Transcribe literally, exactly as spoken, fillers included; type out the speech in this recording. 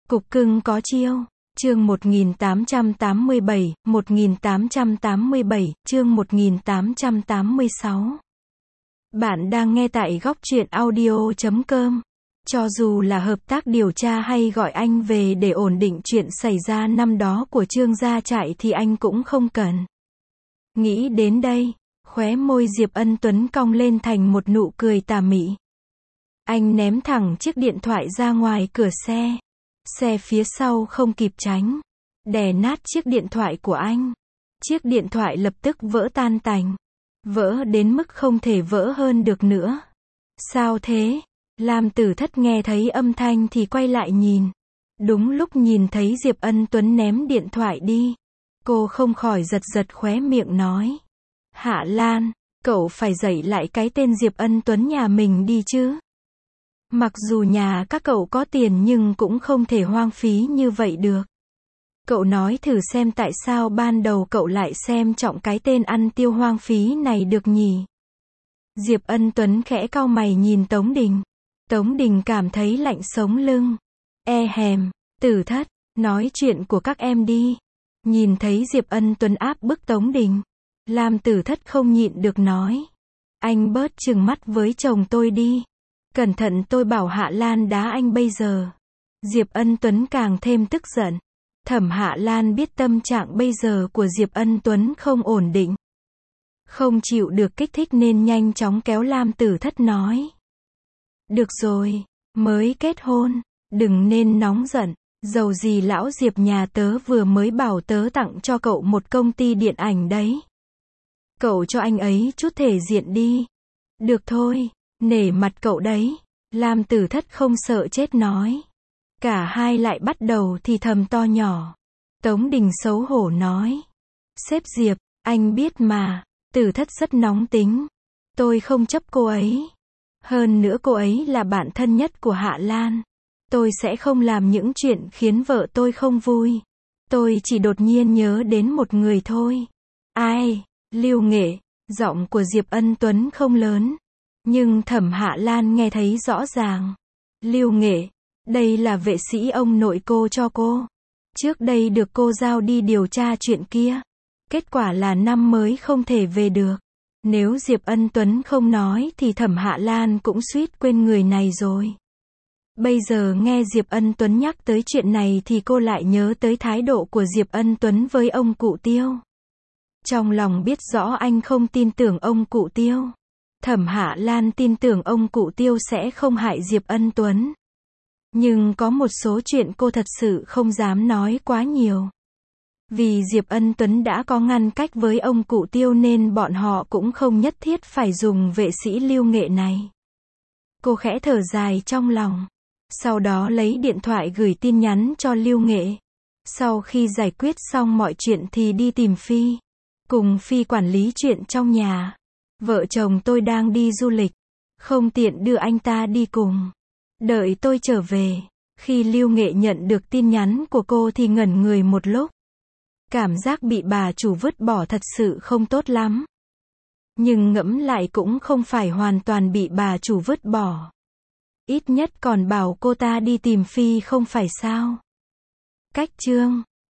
Cục cưng có chiêu. Chương một nghìn tám trăm tám mươi bảy, một nghìn tám trăm tám mươi bảy, chương một nghìn tám trăm tám mươi sáu. Bạn đang nghe tại góc truyện audio chấm com. Cho dù là hợp tác điều tra hay gọi anh về để ổn định chuyện xảy ra năm đó của Trương gia trại thì anh cũng không cần. Nghĩ đến đây, khóe môi Diệp Ân Tuấn cong lên thành một nụ cười tà mị. Anh ném thẳng chiếc điện thoại ra ngoài cửa xe. Xe phía sau không kịp tránh, đè nát chiếc điện thoại của anh. Chiếc điện thoại lập tức vỡ tan tành. Vỡ đến mức không thể vỡ hơn được nữa. Sao thế? Lam Tử Thất nghe thấy âm thanh thì quay lại nhìn. Đúng lúc nhìn thấy Diệp Ân Tuấn ném điện thoại đi, cô không khỏi giật giật khóe miệng nói. Hạ Lan, cậu phải dạy lại cái tên Diệp Ân Tuấn nhà mình đi chứ. Mặc dù nhà các cậu có tiền nhưng cũng không thể hoang phí như vậy được. Cậu nói thử xem tại sao ban đầu cậu lại xem trọng cái tên ăn tiêu hoang phí này được nhỉ? Diệp Ân Tuấn khẽ cau mày nhìn Tống Đình. Tống Đình cảm thấy lạnh sống lưng. E hèm, Tử Thất, nói chuyện của các em đi. Nhìn thấy Diệp Ân Tuấn áp bức Tống Đình, Lam Tử Thất không nhịn được nói. Anh bớt trừng mắt với chồng tôi đi. Cẩn thận tôi bảo Hạ Lan đá anh bây giờ. Diệp Ân Tuấn càng thêm tức giận. Thẩm Hạ Lan biết tâm trạng bây giờ của Diệp Ân Tuấn không ổn định. Không chịu được kích thích nên nhanh chóng kéo Lam Tử Thất nói. Được rồi, mới kết hôn, đừng nên nóng giận. Dầu gì lão Diệp nhà tớ vừa mới bảo tớ tặng cho cậu một công ty điện ảnh đấy. Cậu cho anh ấy chút thể diện đi. Được thôi. Nể mặt cậu đấy. Lam Tử Thất không sợ chết nói. Cả hai lại bắt đầu thì thầm to nhỏ. Tống Đình xấu hổ nói. Sếp Diệp, anh biết mà, Tử Thất rất nóng tính. Tôi không chấp cô ấy. Hơn nữa cô ấy là bạn thân nhất của Hạ Lan. Tôi sẽ không làm những chuyện khiến vợ tôi không vui. Tôi chỉ đột nhiên nhớ đến một người thôi. Ai? Lưu Nghệ. Giọng của Diệp Ân Tuấn không lớn. Nhưng Thẩm Hạ Lan nghe thấy rõ ràng. Lưu Nghệ, đây là vệ sĩ ông nội cô cho cô. Trước đây được cô giao đi điều tra chuyện kia. Kết quả là năm mới không thể về được. Nếu Diệp Ân Tuấn không nói thì Thẩm Hạ Lan cũng suýt quên người này rồi. Bây giờ nghe Diệp Ân Tuấn nhắc tới chuyện này thì cô lại nhớ tới thái độ của Diệp Ân Tuấn với ông cụ Tiêu. Trong lòng biết rõ anh không tin tưởng ông cụ Tiêu. Thẩm Hạ Lan tin tưởng ông cụ Tiêu sẽ không hại Diệp Ân Tuấn. Nhưng có một số chuyện cô thật sự không dám nói quá nhiều. Vì Diệp Ân Tuấn đã có ngăn cách với ông cụ Tiêu nên bọn họ cũng không nhất thiết phải dùng vệ sĩ Lưu Nghệ này. Cô khẽ thở dài trong lòng. Sau đó lấy điện thoại gửi tin nhắn cho Lưu Nghệ. Sau khi giải quyết xong mọi chuyện thì đi tìm Phi. Cùng Phi quản lý chuyện trong nhà. Vợ chồng tôi đang đi du lịch. Không tiện đưa anh ta đi cùng. Đợi tôi trở về. Khi Lưu Nghệ nhận được tin nhắn của cô thì ngẩn người một lúc. Cảm giác bị bà chủ vứt bỏ thật sự không tốt lắm. Nhưng ngẫm lại cũng không phải hoàn toàn bị bà chủ vứt bỏ. Ít nhất còn bảo cô ta đi tìm Phi không phải sao. Cách chương.